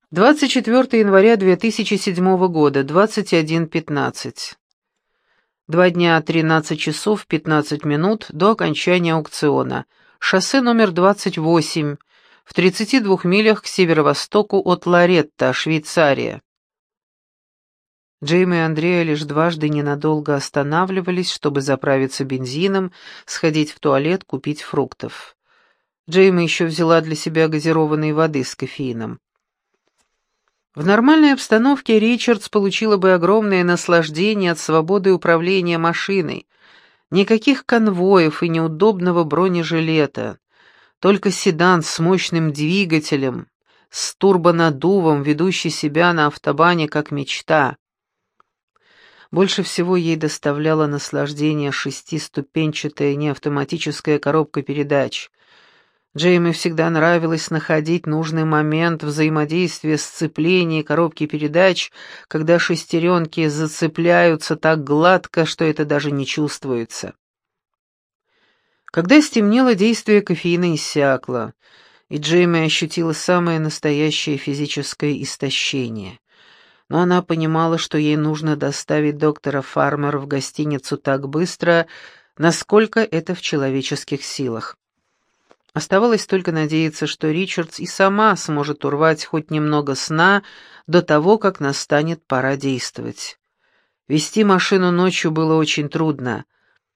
24 января 2007 года, 21:15. 2 дня 13 часов 15 минут до окончания аукциона. Шоссе номер 28, в 32 милях к северо-востоку от Лоретто, Швейцария. Джейми и Андреа лишь дважды ненадолго останавливались, чтобы заправиться бензином, сходить в туалет, купить фруктов. Джейми еще взяла для себя газированной воды с кофеином. В нормальной обстановке Ричардс получила бы огромное наслаждение от свободы управления машиной. Никаких конвоев и неудобного бронежилета. Только седан с мощным двигателем, с турбонаддувом, ведущий себя на автобане как мечта. Больше всего ей доставляло наслаждение шестиступенчатая неавтоматическая коробка передач. Джейми всегда нравилось находить нужный момент взаимодействия сцепления коробки передач, когда шестеренки зацепляются так гладко, что это даже не чувствуется. Когда стемнело, действие кофеина иссякло, и Джейми ощутила самое настоящее физическое истощение. Но она понимала, что ей нужно доставить доктора Фармера в гостиницу так быстро, насколько это в человеческих силах. Оставалось только надеяться, что Ричардс и сама сможет урвать хоть немного сна до того, как настанет пора действовать. Вести машину ночью было очень трудно.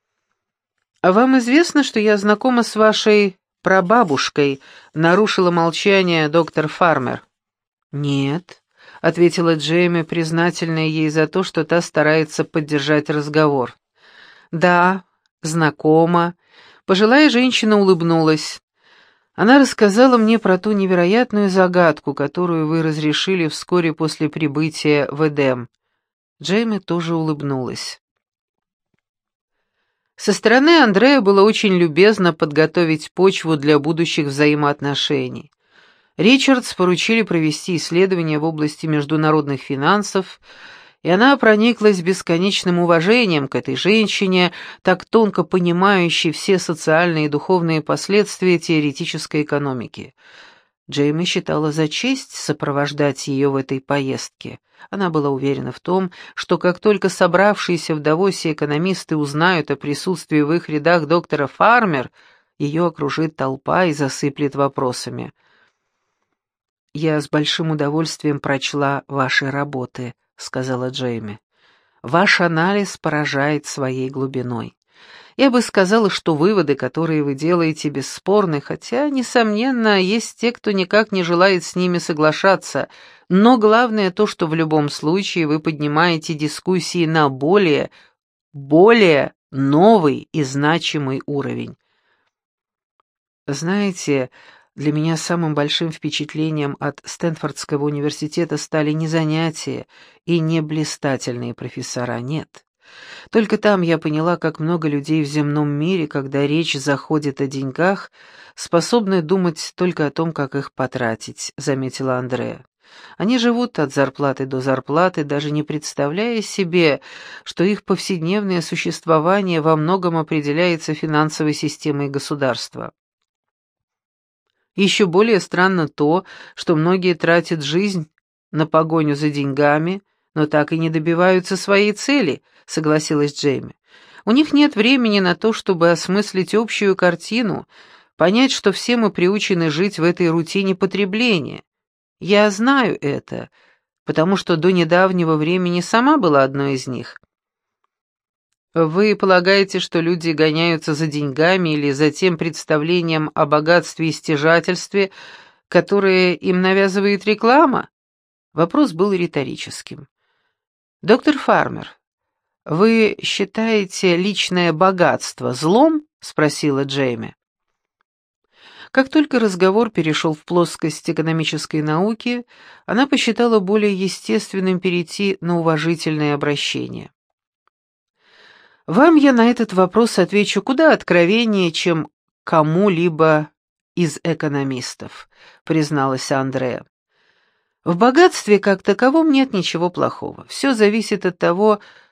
«А вам известно, что я знакома с вашей прабабушкой?» — нарушила молчание доктор Фармер. «Нет», — ответила Джейми, признательная ей за то, что та старается поддержать разговор. «Да, знакома». Пожилая женщина улыбнулась. Она рассказала мне про ту невероятную загадку, которую вы разрешили вскоре после прибытия в Эдем. Джейми тоже улыбнулась. Со стороны Андрея было очень любезно подготовить почву для будущих взаимоотношений. Ричардс поручили провести исследования в области международных финансов, и она прониклась бесконечным уважением к этой женщине, так тонко понимающей все социальные и духовные последствия теоретической экономики. Джейми считала за честь сопровождать ее в этой поездке. Она была уверена в том, что как только собравшиеся в Давосе экономисты узнают о присутствии в их рядах доктора Фармер, ее окружит толпа и засыплет вопросами. «Я с большим удовольствием прочла ваши работы», — сказала Джейми. «Ваш анализ поражает своей глубиной. Я бы сказала, что выводы, которые вы делаете, бесспорны, хотя, несомненно, есть те, кто никак не желает с ними соглашаться, но главное то, что в любом случае вы поднимаете дискуссии на более новый и значимый уровень. Знаете, для меня самым большим впечатлением от Стэнфордского университета стали не занятия и не блистательные профессора, нет. Только там я поняла, как много людей в земном мире, когда речь заходит о деньгах, способны думать только о том, как их потратить», — заметила Андреа. «Они живут от зарплаты до зарплаты, даже не представляя себе, что их повседневное существование во многом определяется финансовой системой государства. Еще более странно то, что многие тратят жизнь на погоню за деньгами, но так и не добиваются своей цели», — согласилась Джейми. «У них нет времени на то, чтобы осмыслить общую картину, понять, что все мы приучены жить в этой рутине потребления. Я знаю это, потому что до недавнего времени сама была одной из них». «Вы полагаете, что люди гоняются за деньгами или за тем представлением о богатстве и стяжательстве, которое им навязывает реклама?» Вопрос был риторическим. «Доктор Фармер, вы считаете личное богатство злом?» — спросила Джейми. Как только разговор перешел в плоскость экономической науки, она посчитала более естественным перейти на уважительное обращение. «Вам я на этот вопрос отвечу куда откровеннее, чем кому-либо из экономистов», — призналась Андреа. «В богатстве как таковом нет ничего плохого. Все зависит от того,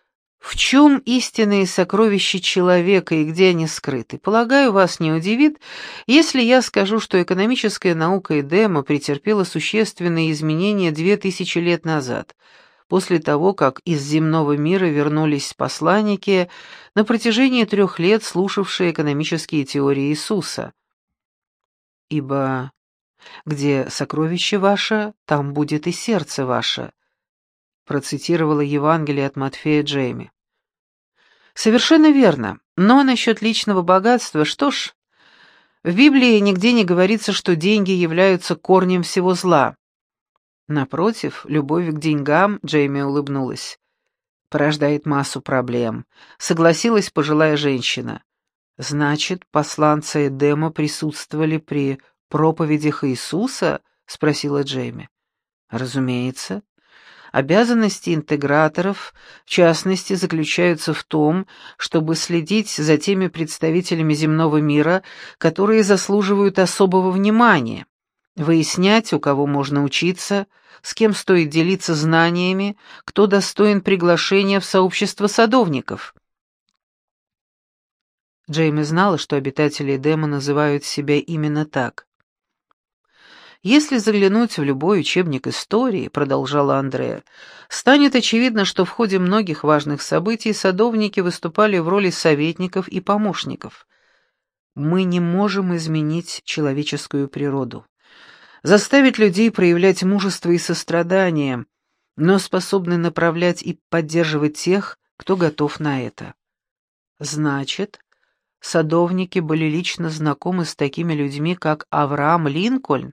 В чем истинные сокровища человека и где они скрыты? Полагаю, вас не удивит, если я скажу, что экономическая наука Эдема претерпела существенные изменения 2000 лет назад, после того, как из земного мира вернулись посланники, на протяжении 3 лет слушавшие экономические теории Иисуса. Ибо где сокровище ваше, там будет и сердце ваше, процитировала Евангелие от Матфея Джейми. Совершенно верно, но насчет личного богатства, что ж, в Библии нигде не говорится, что деньги являются корнем всего зла. Напротив, любовь к деньгам, Джейми улыбнулась, порождает массу проблем, согласилась пожилая женщина. Значит, посланцы Эдема присутствовали при проповедях Иисуса? Спросила Джейми. Разумеется. Обязанности интеграторов, в частности, заключаются в том, чтобы следить за теми представителями земного мира, которые заслуживают особого внимания, выяснять, у кого можно учиться, с кем стоит делиться знаниями, кто достоин приглашения в сообщество садовников. Джейми знала, что обитатели Эдема называют себя именно так. «Если заглянуть в любой учебник истории, — продолжала Андреа, — станет очевидно, что в ходе многих важных событий садовники выступали в роли советников и помощников. Мы не можем изменить человеческую природу, заставить людей проявлять мужество и сострадание, но способны направлять и поддерживать тех, кто готов на это. Значит, садовники были лично знакомы с такими людьми, как Авраам Линкольн.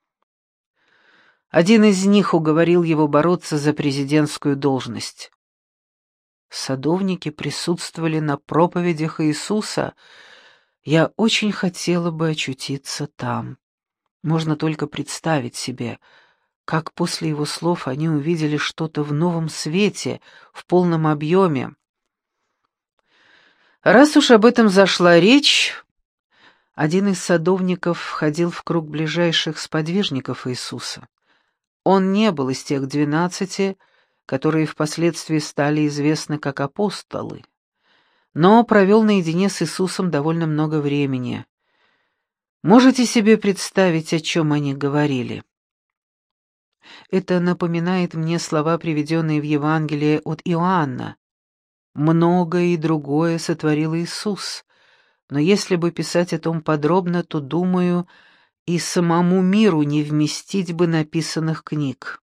Один из них уговорил его бороться за президентскую должность. Садовники присутствовали на проповедях Иисуса. Я очень хотела бы очутиться там. Можно только представить себе, как после его слов они увидели что-то в новом свете, в полном объеме. Раз уж об этом зашла речь, один из садовников входил в круг ближайших сподвижников Иисуса. Он не был из тех 12, которые впоследствии стали известны как апостолы, но провел наедине с Иисусом довольно много времени. Можете себе представить, о чем они говорили? Это напоминает мне слова, приведенные в Евангелии от Иоанна. «Многое и другое сотворил Иисус, но если бы писать о том подробно, то, думаю, и самому миру не вместить бы написанных книг.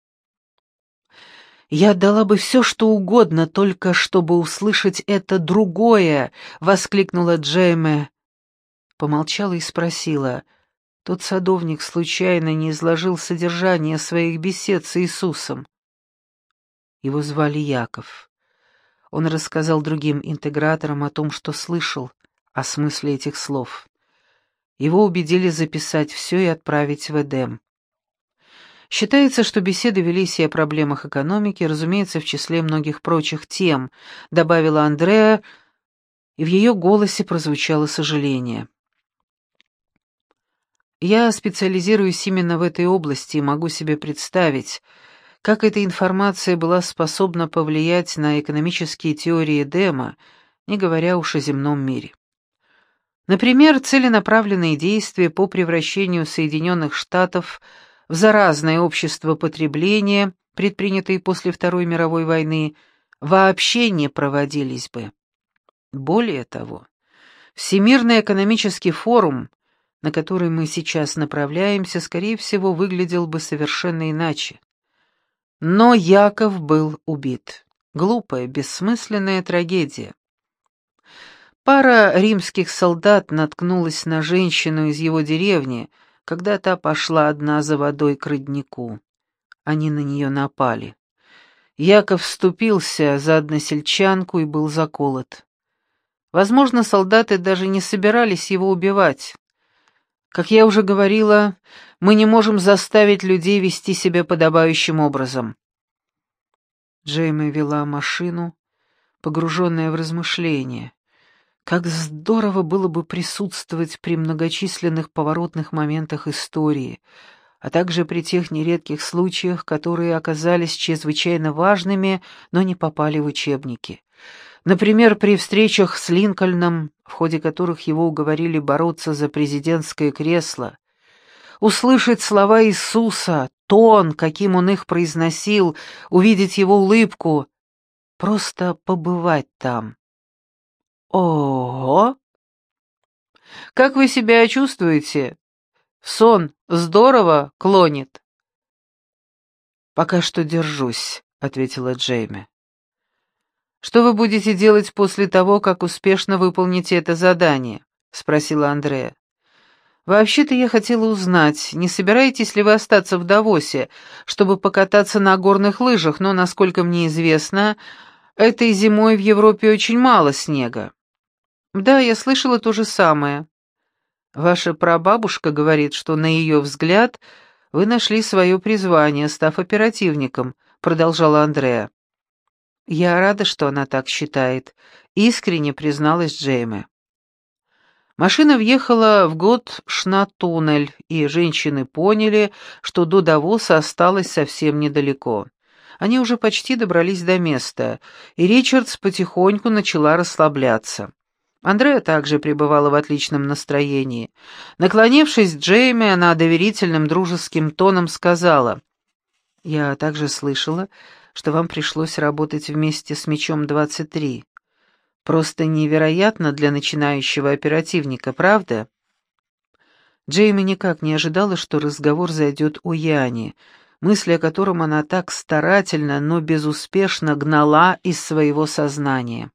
Я отдала бы все, что угодно, только чтобы услышать это другое», — воскликнула Джейме. Помолчала и спросила, тот садовник случайно не изложил содержание своих бесед с Иисусом? Его звали Яков. Он рассказал другим интеграторам о том, что слышал, о смысле этих слов. Его убедили записать все и отправить в Эдем. Считается, что беседы велись и о проблемах экономики, разумеется, в числе многих прочих тем, добавила Андреа, и в ее голосе прозвучало сожаление. Я специализируюсь именно в этой области и могу себе представить, как эта информация была способна повлиять на экономические теории Эдема, не говоря уж о земном мире. Например, целенаправленные действия по превращению Соединенных Штатов в заразное общество потребления, предпринятые после Второй мировой войны, вообще не проводились бы. Более того, Всемирный экономический форум, на который мы сейчас направляемся, скорее всего, выглядел бы совершенно иначе. Но Яков был убит. Глупая, бессмысленная трагедия. Пара римских солдат наткнулась на женщину из его деревни, когда та пошла одна за водой к роднику. Они на нее напали. Яков вступился за односельчанку и был заколот. Возможно, солдаты даже не собирались его убивать. Как я уже говорила, мы не можем заставить людей вести себя подобающим образом. Джейми вела машину, погруженная в размышления. Как здорово было бы присутствовать при многочисленных поворотных моментах истории, а также при тех нередких случаях, которые оказались чрезвычайно важными, но не попали в учебники. Например, при встречах с Линкольном, в ходе которых его уговорили бороться за президентское кресло, услышать слова Иисуса, тон, каким он их произносил, увидеть его улыбку, просто побывать там. Ого! Как вы себя чувствуете? Сон здорово клонит? «Пока что держусь», — ответила Джейми. «Что вы будете делать после того, как успешно выполните это задание?» — спросила Андреа. «Вообще-то я хотела узнать, не собираетесь ли вы остаться в Давосе, чтобы покататься на горных лыжах, но, насколько мне известно, этой зимой в Европе очень мало снега». «Да, я слышала то же самое. Ваша прабабушка говорит, что, на ее взгляд, вы нашли свое призвание, став оперативником», — продолжала Андреа. «Я рада, что она так считает», — искренне призналась Джейми. Машина въехала в Готшна-туннель, и женщины поняли, что до Давоса осталось совсем недалеко. Они уже почти добрались до места, и Ричардс потихоньку начала расслабляться. Андреа также пребывала в отличном настроении. Наклонившись к Джейми, она доверительным дружеским тоном сказала: «Я также слышала, что вам пришлось работать вместе с Мечом-23. Просто невероятно для начинающего оперативника, правда?» Джейми никак не ожидала, что разговор зайдет о Яне, мысли о котором она так старательно, но безуспешно гнала из своего сознания.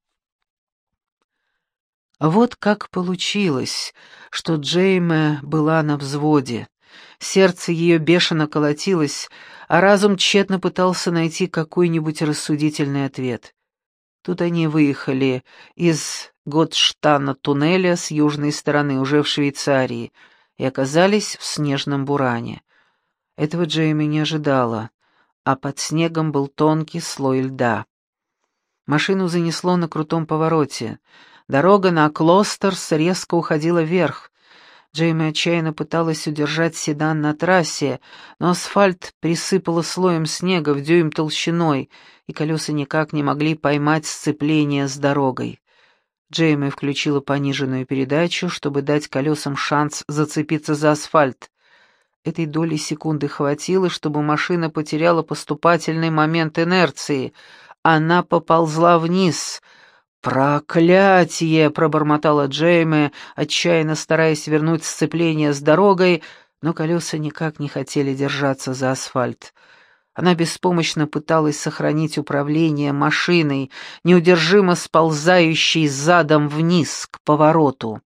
Вот как получилось, что Джейми была на взводе. Сердце ее бешено колотилось, а разум тщетно пытался найти какой-нибудь рассудительный ответ. Тут они выехали из Готштана-туннеля с южной стороны, уже в Швейцарии, и оказались в снежном буране. Этого Джейми не ожидала, а под снегом был тонкий слой льда. Машину занесло на крутом повороте. Дорога на Клостерс резко уходила вверх. Джейми отчаянно пыталась удержать седан на трассе, но асфальт присыпало слоем снега в дюйм толщиной, и колеса никак не могли поймать сцепление с дорогой. Джейми включила пониженную передачу, чтобы дать колесам шанс зацепиться за асфальт. Этой доли секунды хватило, чтобы машина потеряла поступательный момент инерции. Она поползла вниз. «Проклятие!» — пробормотала Джейми, отчаянно стараясь вернуть сцепление с дорогой, но колеса никак не хотели держаться за асфальт. Она беспомощно пыталась сохранить управление машиной, неудержимо сползающей задом вниз к повороту.